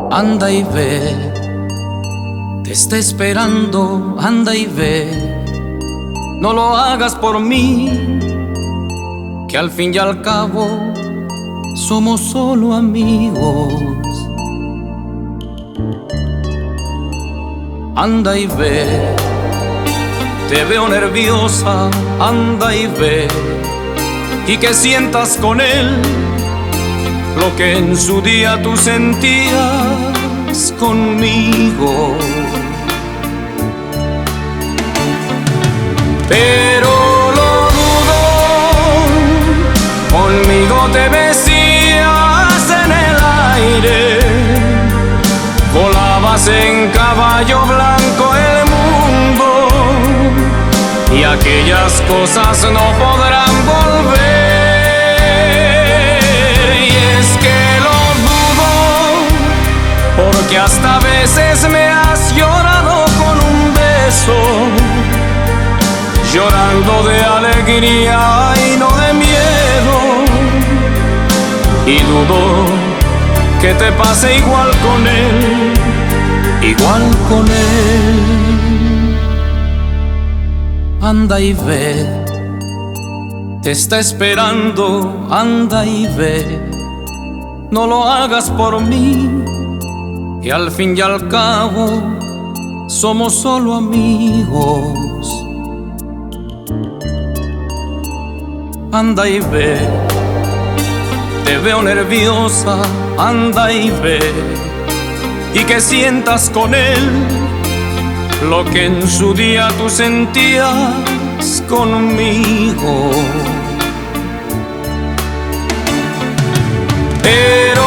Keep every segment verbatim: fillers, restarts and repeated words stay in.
Anda y ve, te está esperando, anda y ve. No lo hagas por mí, que al fin y al cabo somos solo amigos. Anda y ve, te veo nerviosa, anda y ve, y que sientas con él lo que en su día tú sentías conmigo. Pero lo dudo, conmigo te mecías en el aire, volabas en caballo blanco el mundo, y aquellas cosas no podrán volver. Porque hasta a veces me has llorado con un beso, llorando de alegría y no de miedo. Y dudo que te pase igual con él, igual con él. Anda y ve, te está esperando, anda y ve. No lo hagas por mí, que al fin y al cabo somos solo amigos. Anda y ve, te veo nerviosa, anda y ve, y que sientas con él lo que en su día tú sentías conmigo. Pero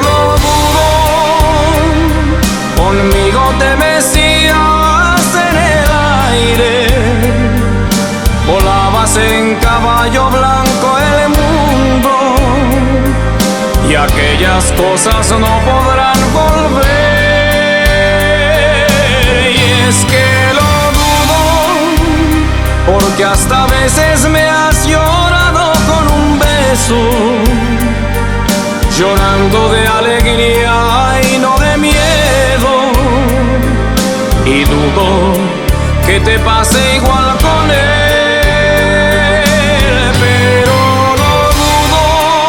conmigo te mecías en el aire, volabas en caballo blanco el mundo, y aquellas cosas no podrán volver. Y es que lo dudo, porque hasta a veces me has llorado con un beso, llorando de alegría y no de miedo. Y dudo que te pase igual con él, pero lo dudo,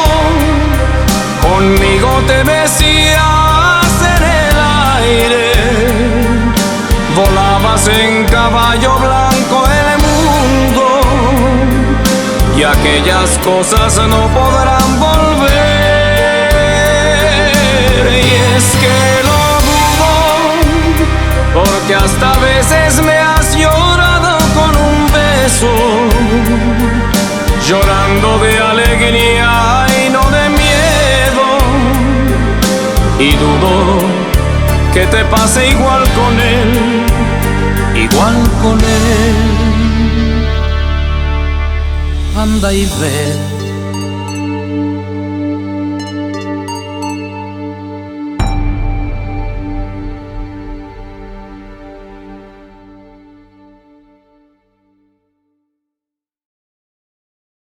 conmigo te mecías en el aire, volabas en caballo blanco el mundo, y aquellas cosas no podrán volver. Y es que lo dudo, porque hasta a veces me has llorado con un beso, llorando de alegría y no de miedo. Y dudo que te pase igual con él, igual con él. Anda y ve,